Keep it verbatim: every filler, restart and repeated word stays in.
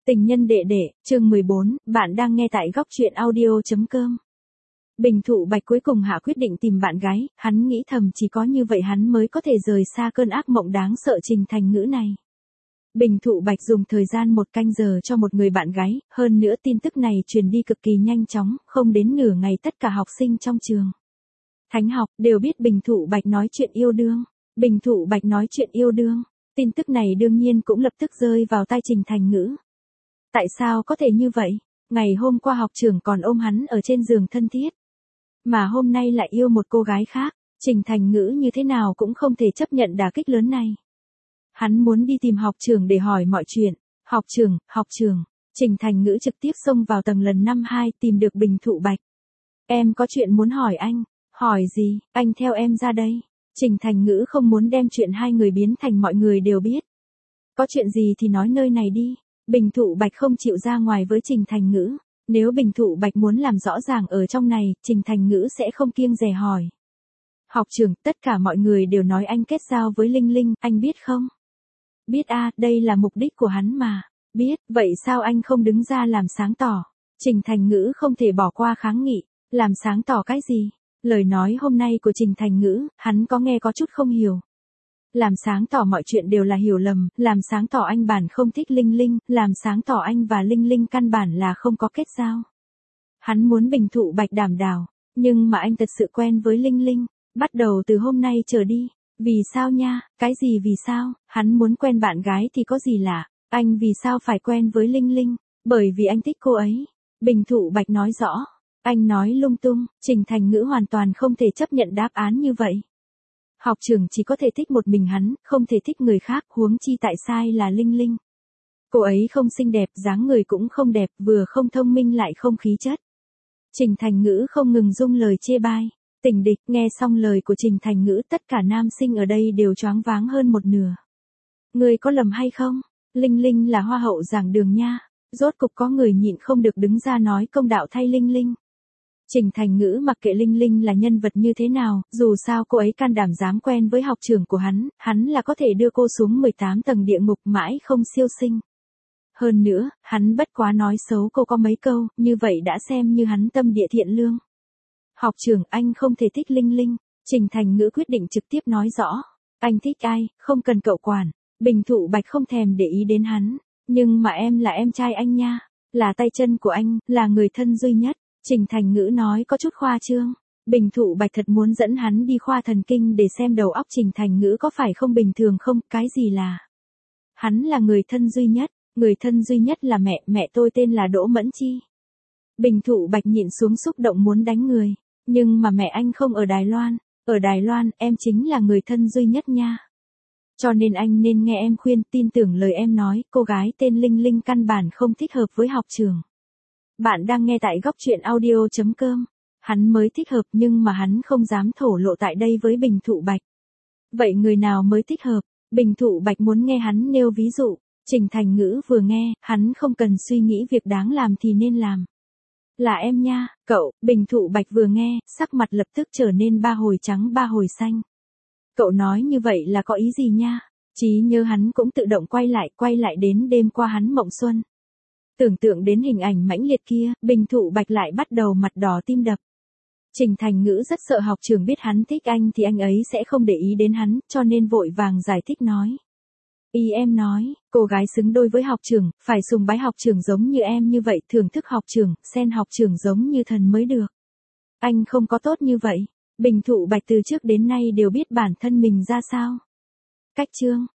Tình nhân đệ đệ, chương mười bốn, bạn đang nghe tại góc truyện audio chấm com. Bình Thụ Bạch cuối cùng hạ quyết định tìm bạn gái, hắn nghĩ thầm chỉ có như vậy hắn mới có thể rời xa cơn ác mộng đáng sợ Trình Thành Ngữ này. Bình Thụ Bạch dùng thời gian một canh giờ cho một người bạn gái, hơn nữa tin tức này truyền đi cực kỳ nhanh chóng, không đến nửa ngày tất cả học sinh trong trường Thánh học đều biết Bình Thụ Bạch nói chuyện yêu đương. Bình Thụ Bạch nói chuyện yêu đương, tin tức này đương nhiên cũng lập tức rơi vào tai Trình Thành Ngữ. Tại sao có thể như vậy? Ngày hôm qua học trưởng còn ôm hắn ở trên giường thân thiết, mà hôm nay lại yêu một cô gái khác. Trình Thành Ngữ như thế nào cũng không thể chấp nhận đả kích lớn này. Hắn muốn đi tìm học trưởng để hỏi mọi chuyện. Học trưởng, học trưởng. Trình Thành Ngữ trực tiếp xông vào tầng lần năm hai tìm được Bình Thụ Bạch. Em có chuyện muốn hỏi anh. Hỏi gì? Anh theo em ra đây. Trình Thành Ngữ không muốn đem chuyện hai người biến thành mọi người đều biết. Có chuyện gì thì nói nơi này đi. Bình Thụ Bạch không chịu ra ngoài với Trình Thành Ngữ. Nếu Bình Thụ Bạch muốn làm rõ ràng ở trong này, Trình Thành Ngữ sẽ không kiêng dè hỏi. Học trưởng, tất cả mọi người đều nói anh kết giao với Linh Linh, anh biết không? Biết a, à, đây là mục đích của hắn mà. Biết, vậy sao anh không đứng ra làm sáng tỏ? Trình Thành Ngữ không thể bỏ qua kháng nghị. Làm sáng tỏ cái gì? Lời nói hôm nay của Trình Thành Ngữ, hắn có nghe có chút không hiểu. Làm sáng tỏ mọi chuyện đều là hiểu lầm, làm sáng tỏ anh bản không thích Linh Linh, làm sáng tỏ anh và Linh Linh căn bản là không có kết giao. Hắn muốn Bình Thụ Bạch đảm đảo, nhưng mà anh thật sự quen với Linh Linh, bắt đầu từ hôm nay trở đi. Vì sao nha, cái gì vì sao, hắn muốn quen bạn gái thì có gì lạ, anh vì sao phải quen với Linh Linh, bởi vì anh thích cô ấy. Bình Thụ Bạch nói rõ, anh nói lung tung, Trình Thành Ngữ hoàn toàn không thể chấp nhận đáp án như vậy. Học trưởng chỉ có thể thích một mình hắn, không thể thích người khác, huống chi tại sai là Linh Linh. Cô ấy không xinh đẹp, dáng người cũng không đẹp, vừa không thông minh lại không khí chất. Trình Thành Ngữ không ngừng dung lời chê bai. Tình địch, nghe xong lời của Trình Thành Ngữ, tất cả nam sinh ở đây đều choáng váng hơn một nửa. Người có lầm hay không? Linh Linh là hoa hậu giảng đường nha. Rốt cục có người nhịn không được đứng ra nói công đạo thay Linh Linh. Trình Thành Ngữ mặc kệ Linh Linh là nhân vật như thế nào, dù sao cô ấy can đảm dám quen với học trưởng của hắn, hắn là có thể đưa cô xuống mười tám tầng địa ngục mãi không siêu sinh. Hơn nữa, hắn bất quá nói xấu cô có mấy câu, như vậy đã xem như hắn tâm địa thiện lương. Học trưởng, anh không thể thích Linh Linh. Trình Thành Ngữ quyết định trực tiếp nói rõ. Anh thích ai, không cần cậu quản. Bình Thụ Bạch không thèm để ý đến hắn. Nhưng mà em là em trai anh nha. Là tay chân của anh, là người thân duy nhất. Trình Thành Ngữ nói có chút khoa trương. Bình Thụ Bạch thật muốn dẫn hắn đi khoa thần kinh để xem đầu óc Trình Thành Ngữ có phải không bình thường không, cái gì là. Hắn là người thân duy nhất, người thân duy nhất là mẹ, mẹ tôi tên là Đỗ Mẫn Chi. Bình Thụ Bạch nhịn xuống xúc động muốn đánh người, nhưng mà mẹ anh không ở Đài Loan, ở Đài Loan em chính là người thân duy nhất nha. Cho nên anh nên nghe em khuyên, tin tưởng lời em nói, cô gái tên Linh Linh căn bản không thích hợp với học trưởng. Bạn đang nghe tại góc truyện audio chấm com. Hắn mới thích hợp nhưng mà hắn không dám thổ lộ tại đây với Bình Thụ Bạch. Vậy người nào mới thích hợp? Bình Thụ Bạch muốn nghe hắn nêu ví dụ. Trình Thành Ngữ vừa nghe, hắn không cần suy nghĩ việc đáng làm thì nên làm. Là em nha, cậu. Bình Thụ Bạch vừa nghe, sắc mặt lập tức trở nên ba hồi trắng ba hồi xanh. Cậu nói như vậy là có ý gì nha? Trí nhớ hắn cũng tự động quay lại, quay lại đến đêm qua hắn mộng xuân. Tưởng tượng đến hình ảnh mãnh liệt kia, Bình Thụ Bạch lại bắt đầu mặt đỏ tim đập. Trình Thành Ngữ rất sợ học trưởng biết hắn thích anh thì anh ấy sẽ không để ý đến hắn, cho nên vội vàng giải thích nói. Ý em nói, cô gái xứng đôi với học trưởng, phải sùng bái học trưởng giống như em như vậy, thưởng thức học trưởng, xem học trưởng giống như thần mới được. Anh không có tốt như vậy. Bình Thụ Bạch từ trước đến nay đều biết bản thân mình ra sao. Cách chương,